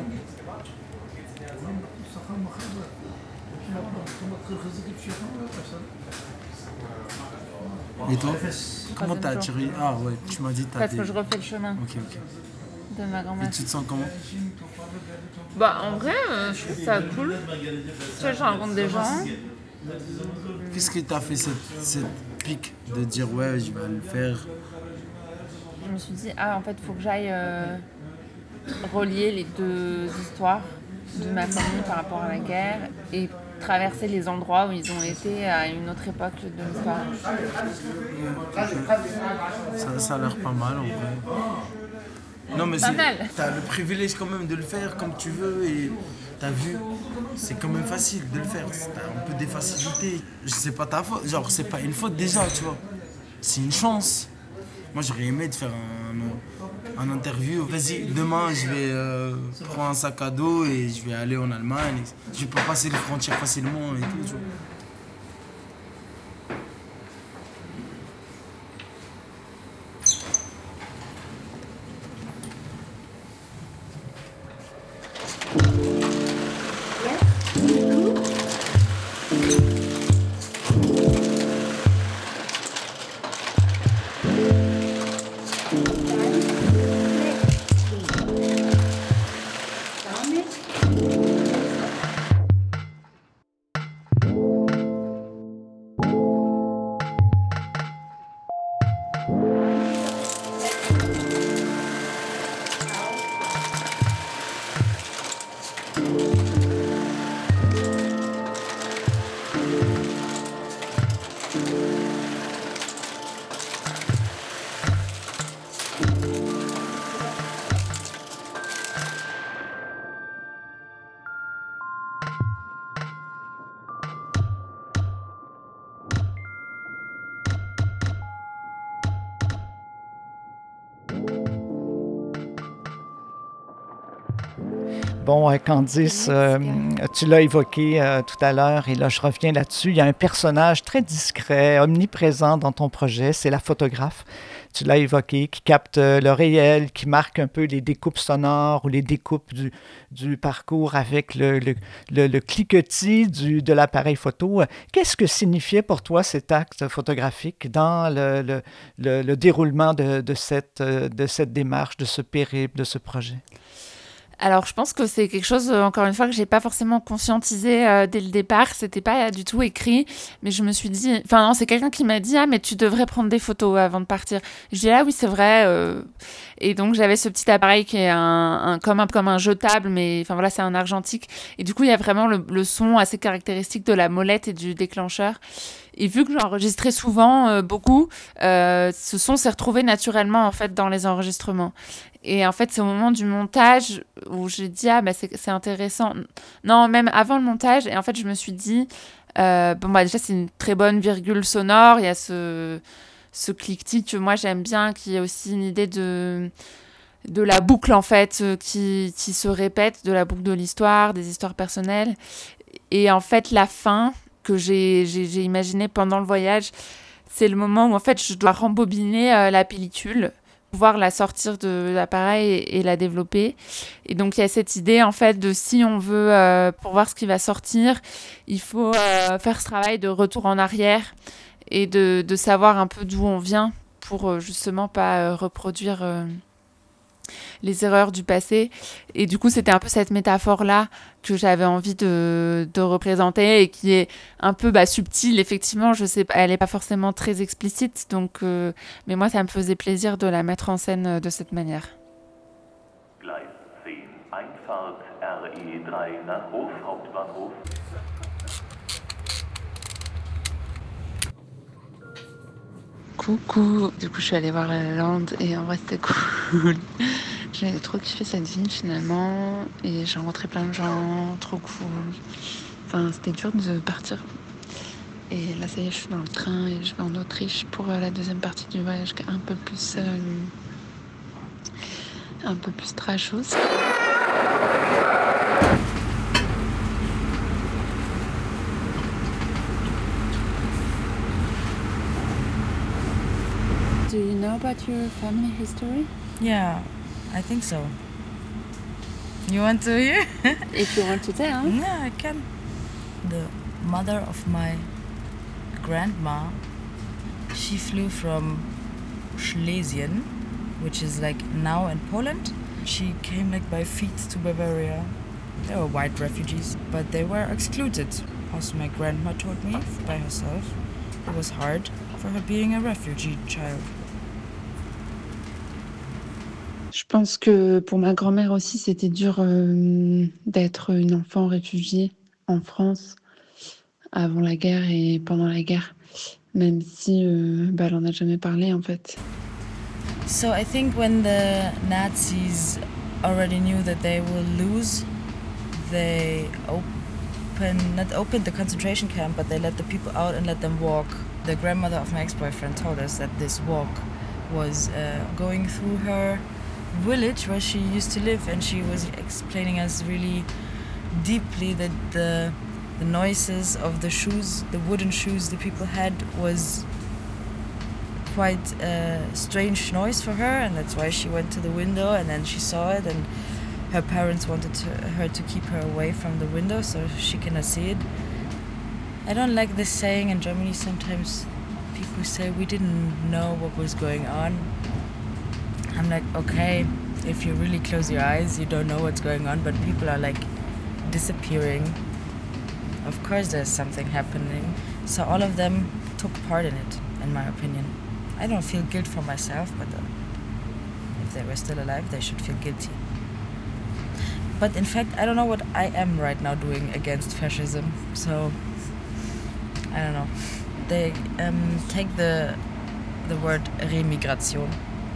Et toi, comment t'as attiré? Ah ouais, tu m'as dit que t'as Parce que je refais le chemin. Ok. De ma grand-mère. Et tu te sens comment? Bah en vrai, je trouve ça cool. Tu vois, je rencontre des gens. Qu'est-ce qui t'a fait cette pique de dire ouais, je vais le faire? Je me suis dit, en fait, il faut que j'aille relier les deux histoires de ma famille par rapport à la guerre et traverser les endroits où ils ont été à une autre époque de l'histoire. Ça a l'air pas mal en vrai. Non mais t'as le privilège quand même de le faire comme tu veux et t'as vu, c'est quand même facile de le faire. T'as un peu des facilités. C'est pas ta faute, genre c'est pas une faute déjà, tu vois. C'est une chance. Moi j'aurais aimé de faire un interview. Vas-y, demain je vais prendre un sac à dos et je vais aller en Allemagne. Je vais pas passer les frontières facilement et tout, tu vois. Bon, Candice, tu l'as évoqué tout à l'heure et là, je reviens là-dessus. Il y a un personnage très discret, omniprésent dans ton projet, c'est la photographe. Tu l'as évoqué, qui capte le réel, qui marque un peu les découpes sonores ou les découpes du parcours avec le cliquetis de l'appareil photo. Qu'est-ce que signifiait pour toi cet acte photographique dans le déroulement de cette démarche, de ce périple, de ce projet? Alors, je pense que c'est quelque chose, encore une fois, que j'ai pas forcément conscientisé dès le départ. C'était pas du tout écrit, mais je me suis dit... Enfin, non, c'est quelqu'un qui m'a dit « Ah, mais tu devrais prendre des photos avant de partir. » Je dis « Ah oui, c'est vrai. » Et donc, j'avais ce petit appareil qui est comme un jetable, mais enfin voilà, c'est un argentique. Et du coup, il y a vraiment le son assez caractéristique de la molette et du déclencheur. Et vu que j'enregistrais souvent beaucoup, ce son s'est retrouvé naturellement en fait dans les enregistrements. Et en fait, c'est au moment du montage où j'ai dit ah bah c'est intéressant. Non, même avant le montage. Et en fait, je me suis dit déjà c'est une très bonne virgule sonore. Il y a ce cliquetis que moi j'aime bien, qui est aussi une idée de la boucle en fait qui se répète, de la boucle de l'histoire, des histoires personnelles. Et en fait, la fin que j'ai imaginé pendant le voyage, c'est le moment où en fait je dois rembobiner la pellicule, pouvoir la sortir de l'appareil et la développer. Et donc il y a cette idée en fait de si on veut pour voir ce qui va sortir, il faut faire ce travail de retour en arrière et de savoir un peu d'où on vient pour justement pas reproduire les erreurs du passé. Et du coup, c'était un peu cette métaphore-là que j'avais envie de représenter et qui est un peu subtile, effectivement. Je sais pas, elle n'est pas forcément très explicite, donc, mais moi, ça me faisait plaisir de la mettre en scène de cette manière. Gleis 10, Einfahrt RE3 nach Hof, Hauptbahnhof. Coucou, du coup je suis allée voir La La Land et en vrai c'était cool. J'ai trop kiffé cette ville finalement et j'ai rencontré plein de gens, trop cool. Enfin c'était dur de partir. Et là ça y est, je suis dans le train et je vais en Autriche pour la deuxième partie du voyage qui est un peu plus trashos. Do you know about your family history? Yeah, I think so. You want to hear? If you want to tell. Yeah, I can. The mother of my grandma, she flew from Schlesien, which is like now in Poland. She came by feet to Bavaria. They were white refugees, but they were excluded. Also, my grandma told me by herself it was hard for her being a refugee child. Je pense que pour ma grand-mère aussi, c'était dur d'être une enfant réfugiée en France avant la guerre et pendant la guerre, même si elle n'en a jamais parlé en fait. So I think when the Nazis already knew that they will lose, they not opened the concentration camp, but they let the people out and let them walk. The grandmother of my ex-boyfriend told us that this walk was going through her village where she used to live, and she was explaining us really deeply that the noises of the shoes, the wooden shoes the people had, was quite a strange noise for her, and that's why she went to the window, and then she saw it, and her parents wanted her to keep her away from the window so she cannot see it. I don't like this saying in Germany. Sometimes people say we didn't know what was going on. I'm like, okay, if you really close your eyes, you don't know what's going on, but people are disappearing. Of course there's something happening. So all of them took part in it, in my opinion. I don't feel guilt for myself, but if they were still alive, they should feel guilty. But in fact, I don't know what I am right now doing against fascism. So, I don't know. They take the word remigration,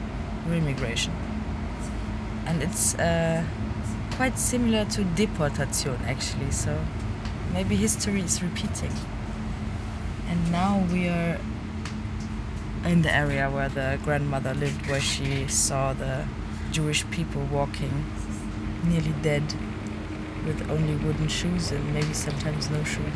and it's quite similar to deportation actually. So maybe history is repeating. And now we are in the area where the grandmother lived, where she saw the Jewish people walking, nearly dead, with only wooden shoes and maybe sometimes no shoes.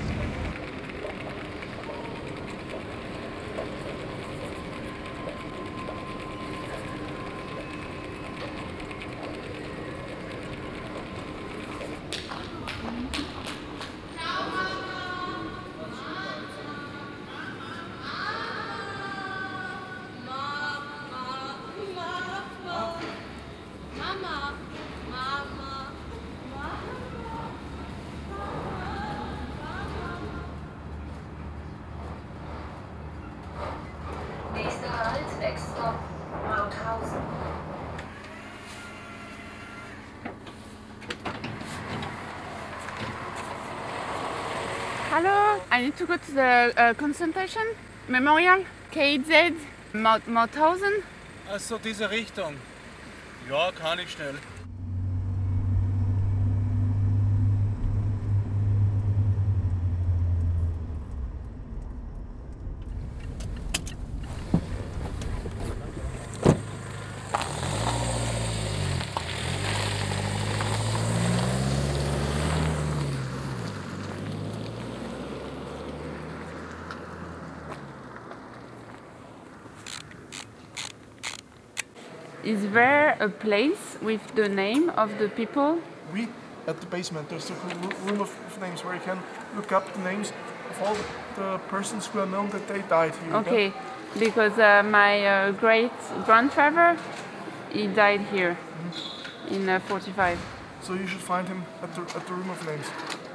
Nächste Halt, extra Mauthausen. Hello, I need to go to the concentration memorial, KZ, Mauthausen. Also diese Richtung. Ja, kann ich schnell. Is there a place with the name of the people? Oui, at the basement there's a room of names where you can look up the names of all the persons who are known that they died here. Okay, because my great-grandfather, he died here in 45. So you should find him at the room of names.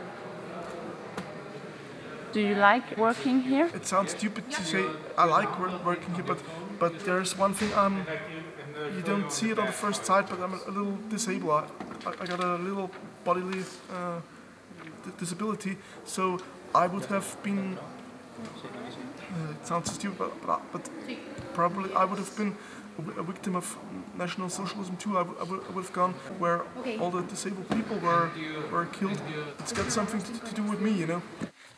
Do you like working here? It sounds stupid to say I like working here, but there's one thing you don't see it on the first sight, but I'm a little disabled. I got a little bodily disability, so I would have been. It sounds stupid, but probably I would have been a victim of National Socialism too. I would have gone where all the disabled people were killed. It's got something to do with me, you know.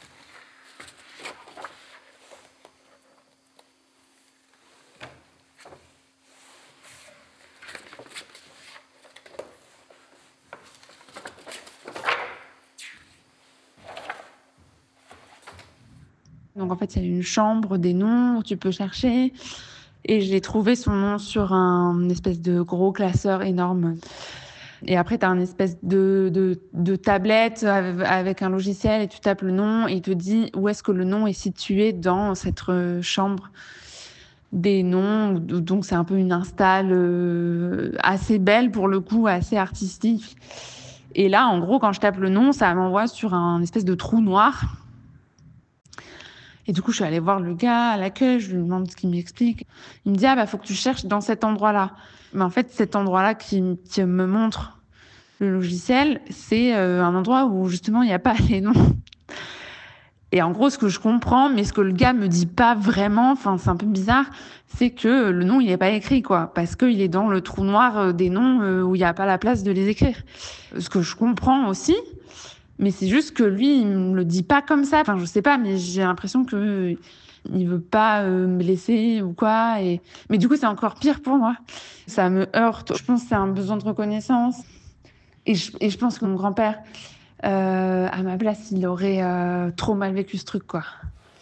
Donc en fait, il y a une chambre des noms où tu peux chercher. Et j'ai trouvé son nom sur un espèce de gros classeur énorme. Et après, tu as une espèce de tablette avec un logiciel et tu tapes le nom et il te dit où est-ce que le nom est situé dans cette chambre des noms. Donc c'est un peu une install assez belle pour le coup, assez artistique. Et là, en gros, quand je tape le nom, ça m'envoie sur un espèce de trou noir. Et du coup, je suis allée voir le gars à l'accueil, je lui demande ce qu'il m'explique. Il me dit, faut que tu cherches dans cet endroit-là. Mais en fait, cet endroit-là qui me montre le logiciel, c'est un endroit où justement, il n'y a pas les noms. Et en gros, ce que je comprends, mais ce que le gars me dit pas vraiment, enfin, c'est un peu bizarre, c'est que le nom, il n'est pas écrit, quoi. Parce qu'il est dans le trou noir des noms où il n'y a pas la place de les écrire. Ce que je comprends aussi, mais c'est juste que lui, il me le dit pas comme ça. Enfin, je sais pas, mais j'ai l'impression que il veut pas me laisser ou quoi. Mais du coup, c'est encore pire pour moi. Ça me heurte. Je pense que c'est un besoin de reconnaissance. Et je pense que mon grand-père, à ma place, il aurait trop mal vécu ce truc, quoi.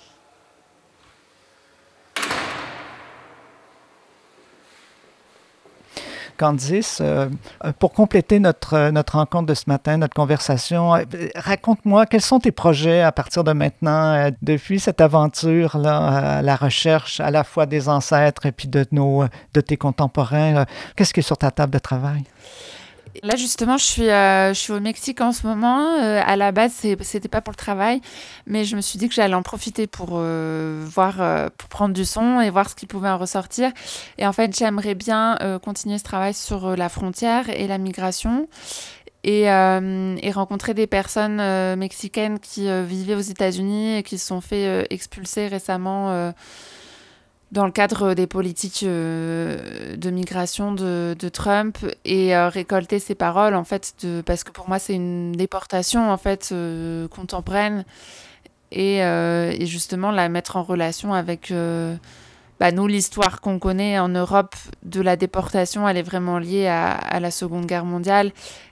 Candice, pour compléter notre rencontre de ce matin, notre conversation, raconte-moi quels sont tes projets à partir de maintenant, depuis cette aventure-là, à la recherche à la fois des ancêtres et puis de tes contemporains. Qu'est-ce qui est sur ta table de travail? Là, justement, je suis au Mexique en ce moment. À la base, c'était pas pour le travail, mais je me suis dit que j'allais en profiter pour pour prendre du son et voir ce qui pouvait en ressortir. Et en fait, j'aimerais bien continuer ce travail sur la frontière et la migration et rencontrer des personnes mexicaines qui vivaient aux États-Unis et qui se sont fait expulser récemment dans le cadre des politiques de migration de Trump et récolter ces paroles en fait parce que pour moi c'est une déportation en fait contemporaine et justement la mettre en relation avec nous l'histoire qu'on connaît en Europe de la déportation, elle est vraiment liée à la Seconde Guerre mondiale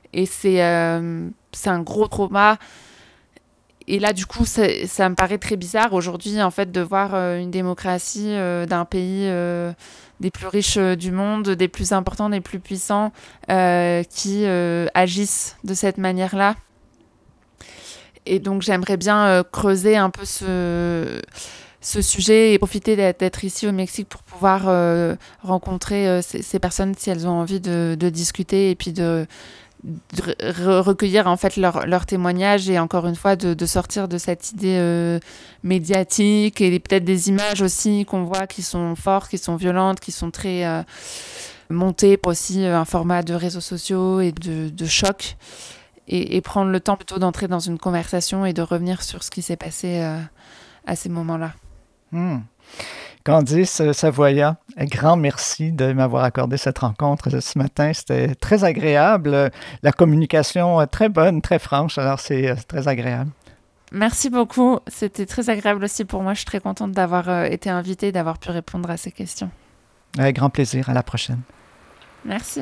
Et c'est un gros trauma. Et là, du coup, ça me paraît très bizarre aujourd'hui, en fait, de voir une démocratie d'un pays des plus riches du monde, des plus importants, des plus puissants, qui agissent de cette manière-là. Et donc, j'aimerais bien creuser un peu ce sujet et profiter d'être ici au Mexique pour pouvoir rencontrer ces personnes si elles ont envie de discuter et puis de recueillir en fait leur témoignage et encore une fois de sortir de cette idée médiatique et peut-être des images aussi qu'on voit qui sont fortes, qui sont violentes, qui sont très montées pour aussi un format de réseaux sociaux et de choc et prendre le temps plutôt d'entrer dans une conversation et de revenir sur ce qui s'est passé à ces moments-là. Candice Savoia, grand merci de m'avoir accordé cette rencontre ce matin. C'était très agréable. La communication très bonne, très franche, alors c'est très agréable. Merci beaucoup. C'était très agréable aussi pour moi. Je suis très contente d'avoir été invitée et d'avoir pu répondre à ces questions. Avec grand plaisir. À la prochaine. Merci.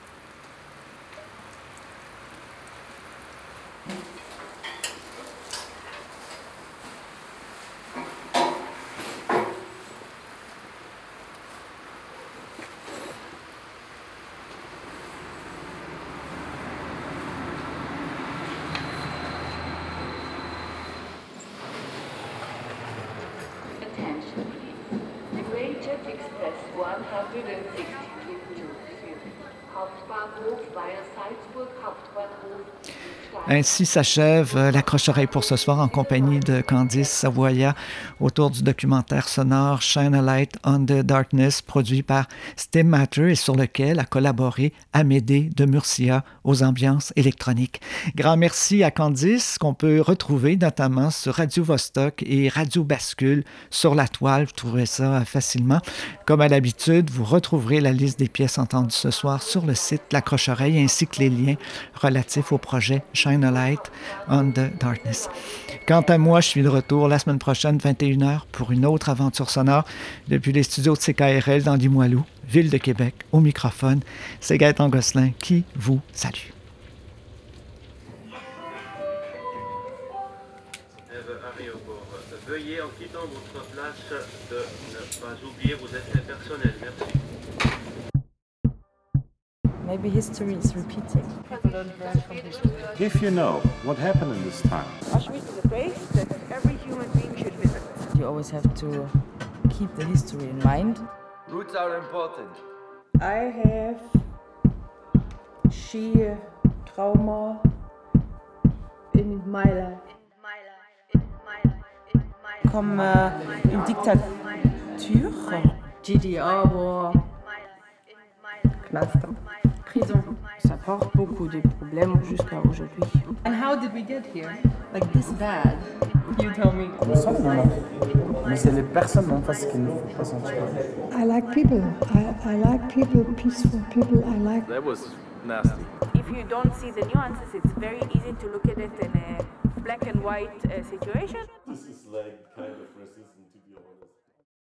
Ainsi s'achève l'accroche-oreille pour ce soir en compagnie de Candice Savoia autour du documentaire sonore Shine a Light on the Darkness produit par Stem Matter et sur lequel a collaboré Amédée de Murcia aux ambiances électroniques. Grand merci à Candice qu'on peut retrouver notamment sur Radio Vostok et Radio Bascule sur la toile. Vous trouverez ça facilement. Comme à l'habitude, vous retrouverez la liste des pièces entendues ce soir sur le site L'Accroche-oreille ainsi que les liens relatifs au projet Shine a Light on the Darkness. Quant à moi, je suis de retour la semaine prochaine, 21h, pour une autre aventure sonore depuis les studios de CKRL dans Limoilou, ville de Québec, au microphone. C'est Gaëtan Gosselin qui vous salue. Veuillez, en quittant votre place, de ne pas oublier vos effets personnels. Merci. Maybe history is repeating. If you know what happened in this time. Auschwitz is a place that every human being should visit. You always have to keep the history in mind. Roots are important. I have sheer trauma in my life. Comme une dictature. GDR war. Knast. Prison. Ça porte beaucoup de problèmes jusqu'à aujourd'hui. And how did we get here? Like this bad? You tell me. Le sentiment. Mais c'est les personnes en face qui ne font pas sentir. I like people. I like people, peaceful people. I like. That was nasty. If you don't see the nuances, it's very easy to look at it in a black and white situation. This is like kind of racism.